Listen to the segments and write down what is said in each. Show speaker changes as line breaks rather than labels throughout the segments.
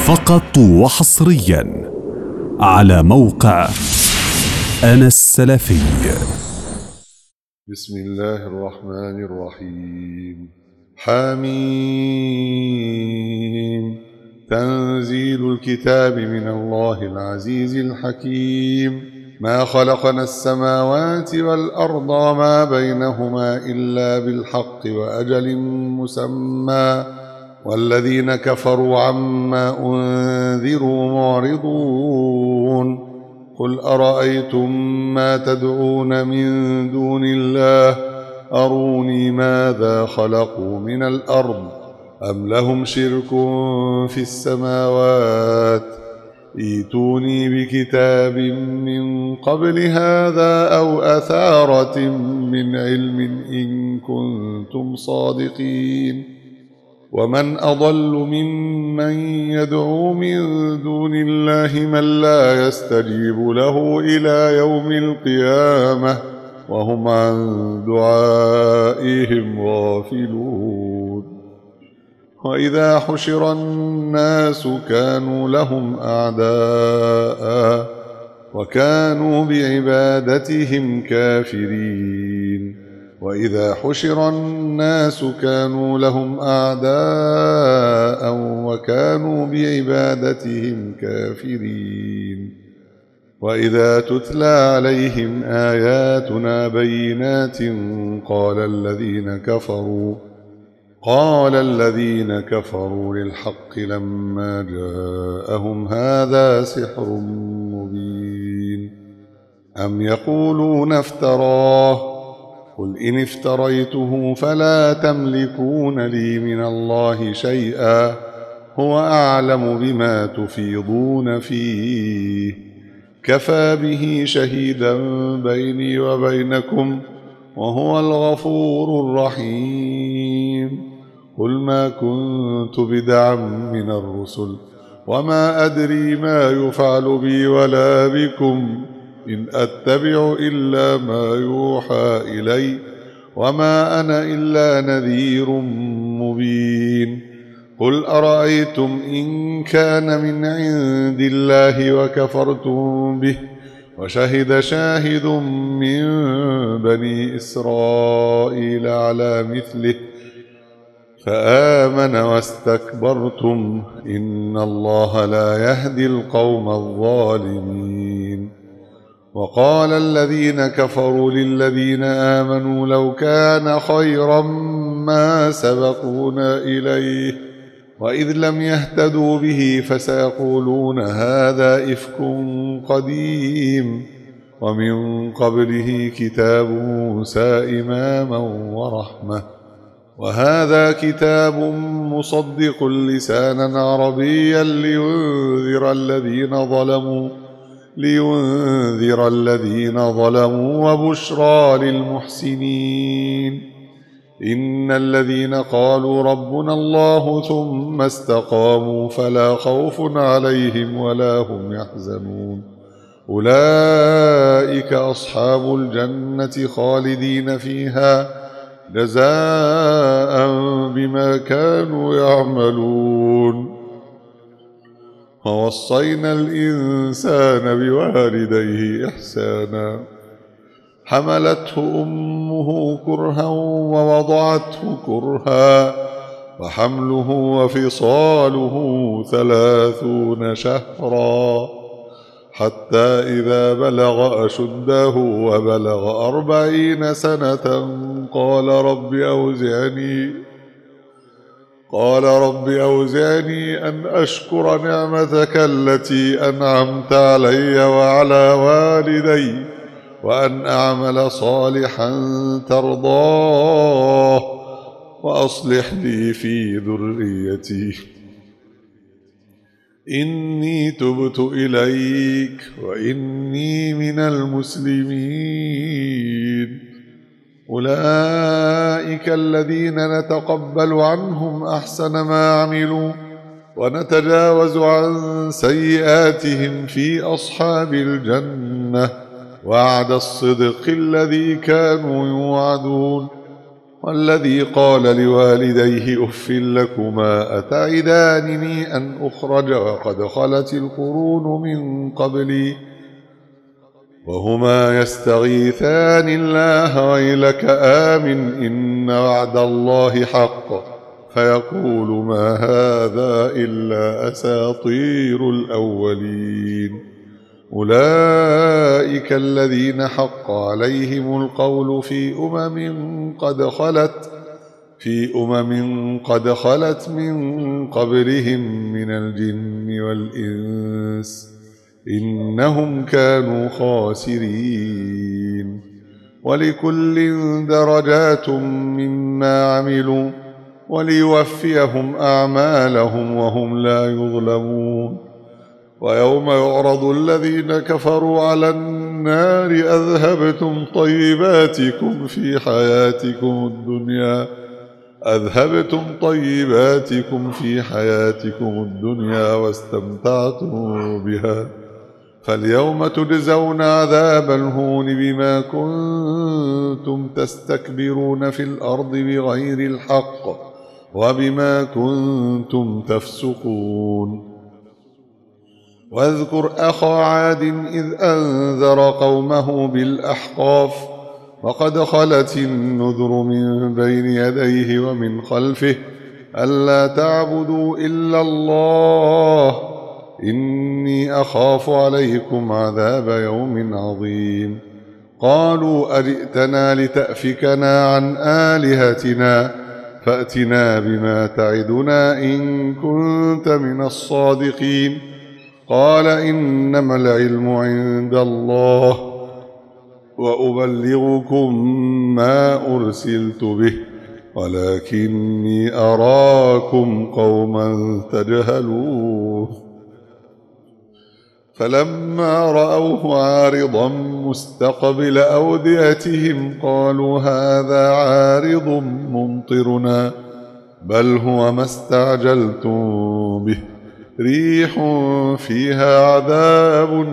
فقط وحصريا على موقع أنا السلفي.
بسم الله الرحمن الرحيم. حميم. تنزيل الكتاب من الله العزيز الحكيم. ما خلقنا السماوات والأرض وما بينهما إلا بالحق وأجل مسمى، والذين كفروا عما أنذروا معرضون. قل أرأيتم ما تدعون من دون الله أروني ماذا خلقوا من الأرض أم لهم شرك في السماوات ائتوني بكتاب من قبل هذا أو أثارة من علم إن كنتم صادقين. ومن أضل ممن يدعو من دون الله من لا يستجيب له إلى يوم القيامة وهم عن دعائهم غافلون. وإذا حشر الناس كانوا لهم أعداء وكانوا بعبادتهم كافرين. وإذا حشر الناس كانوا لهم أعداء وكانوا بعبادتهم كافرين. وإذا تتلى عليهم آياتنا بينات قال الذين كفروا للحق لما جاءهم هذا سحر مبين. أم يقولون افتراه قل إن افتريته فلا تملكون لي من الله شيئا هو أعلم بما تفيضون فيه كفى به شهيدا بيني وبينكم وهو الغفور الرحيم. قل ما كنت بدعا من الرسل وما أدري ما يفعل بي ولا بكم إن أتبع إلا ما يوحى إلي وما أنا إلا نذير مبين. قل أرأيتم إن كان من عند الله وكفرتم به وشهد شاهد من بني إسرائيل على مثله فآمن واستكبرتم إن الله لا يهدي القوم الظالمين. وقال الذين كفروا للذين آمنوا لو كان خيرا ما سبقونا إليه وإذ لم يهتدوا به فسيقولون هذا إفك قديم ومن قبله كتاب موسى إماما ورحمة وهذا كتاب مصدق لسانا عربيا لينذر الذين ظلموا وبشرى للمحسنين. إن الذين قالوا ربنا الله ثم استقاموا فلا خوف عليهم ولا هم يحزنون أولئك أصحاب الجنة خالدين فيها جزاء بما كانوا يعملون. ووصينا الإنسان بوالديه إحسانا حملته أمه كرها ووضعته كرها وحمله وفصاله 30 شهرا حتى إذا بلغ أشده وبلغ 40 سنة قال رب أوزعني أن أشكر نعمتك التي أنعمت علي وعلى والدي وأن أعمل صالحا ترضاه وأصلح لي في ذريتي إني تبت إليك وإني من المسلمين. أولئك الذين نتقبل عنهم أحسن ما عملوا ونتجاوز عن سيئاتهم في أصحاب الجنة وعد الصدق الذي كانوا يوعدون والذي قال لوالديه أف لكما أتعدانني أن أخرج وقد خلت القرون من قبلي وهما يستغيثان الله ويلك آمن إن وعد الله حق فيقول ما هذا إلا أساطير الأولين أولئك الذين حق عليهم القول في أمم قد خلت من قبلهم من الجن والإنس إنهم كانوا خاسرين ولكل درجات مما عملوا وليوفيهم أعمالهم وهم لا يظلمون ويوم يعرض الذين كفروا على النار أذهبتم طيباتكم في حياتكم الدنيا واستمتعتم بها فاليوم تجزون عذاب الهون بما كنتم تستكبرون في الأرض بغير الحق وبما كنتم تفسقون واذكر أخا عاد إذ أنذر قومه بالأحقاف وقد خلت النذر من بين يديه ومن خلفه ألا تعبدوا إلا الله إني أخاف عليكم عذاب يوم عظيم قالوا أجئتنا لتأفكنا عن آلهتنا فأتنا بما تعدنا إن كنت من الصادقين قال إنما العلم عند الله وأبلغكم ما أرسلت به ولكني أراكم قوما تجهلون فلما رأوه عارضا مستقبل أوديتهم قالوا هذا عارض ممطرنا بل هو ما استعجلتم به ريح فيها عذاب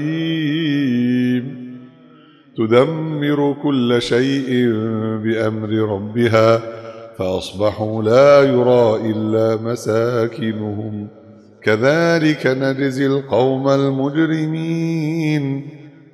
أليم تدمر كل شيء بأمر ربها فأصبحوا لا يرى إلا مساكنهم كذلك نجزي القوم المجرمين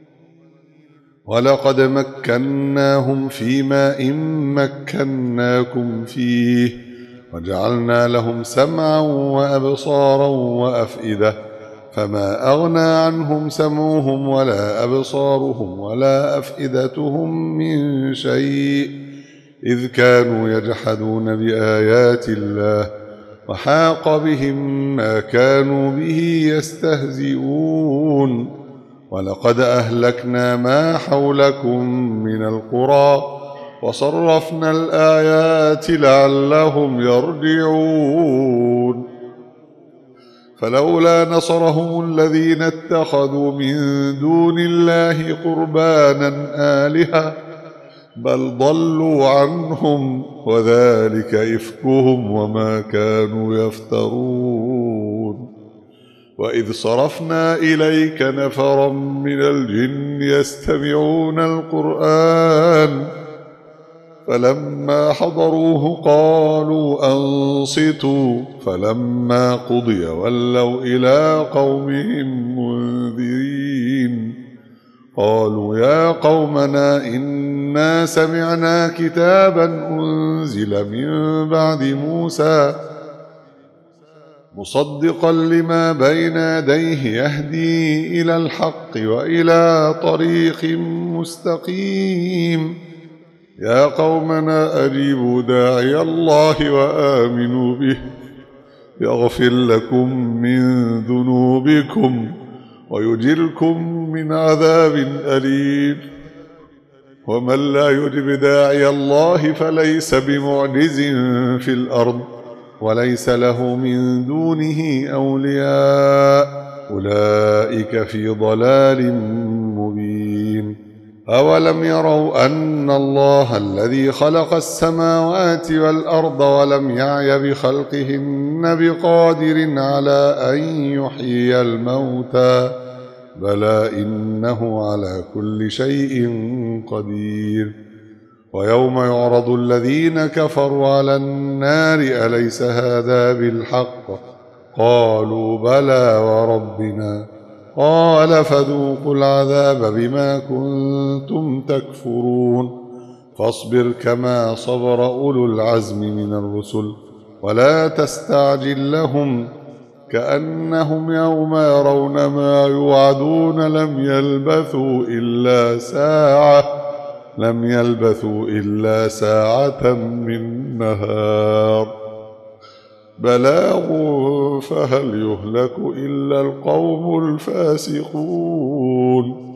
ولقد مكناهم في ماء مكناكم فيه وجعلنا لهم سمعا وأبصارا وأفئدة فما أغنى عنهم سمعهم ولا أبصارهم ولا أفئدتهم من شيء إذ كانوا يجحدون بآيات الله وحاق بهم ما كانوا به يستهزئون ولقد أهلكنا ما حولكم من القرى وصرفنا الآيات لعلهم يرجعون فلولا نصرهم الذين اتخذوا من دون الله قربانا آلهة بل ضلوا عنهم وذلك إفكهم وما كانوا يفترون وإذ صرفنا إليك نفرا من الجن يستمعون القرآن فلما حضروه قالوا أنصتوا فلما قضي ولوا إلى قومهم منذرين قالوا يا قومنا إنا سمعنا كتابا أنزل من بعد موسى مصدقا لما بين يديه يهدي إلى الحق وإلى طريق مستقيم يا قومنا أجيبوا داعي الله وآمنوا به يغفر لكم من ذنوبكم ويجركم من عذاب أليم ومن لا يجب داعي الله فليس بمعجز في الأرض وليس له من دونه أولياء أولئك في ضلال مبين أولم يروا أن الله الذي خلق السماوات والأرض ولم يعي بخلقهن بقادر على أن يحيي الموتى بلى إنه على كل شيء قدير ويوم يعرض الذين كفروا على النار أليس هذا بالحق قالوا بلى وربنا قال فذوقوا العذاب بما كنتم تكفرون فاصبر كما صبر أولو العزم من الرسل ولا تستعجل لهم كأنهم يوم يرون ما يوعدون لم يلبثوا إلا ساعة من نهار بلاغ فهل يهلك إلا القوم الفاسقون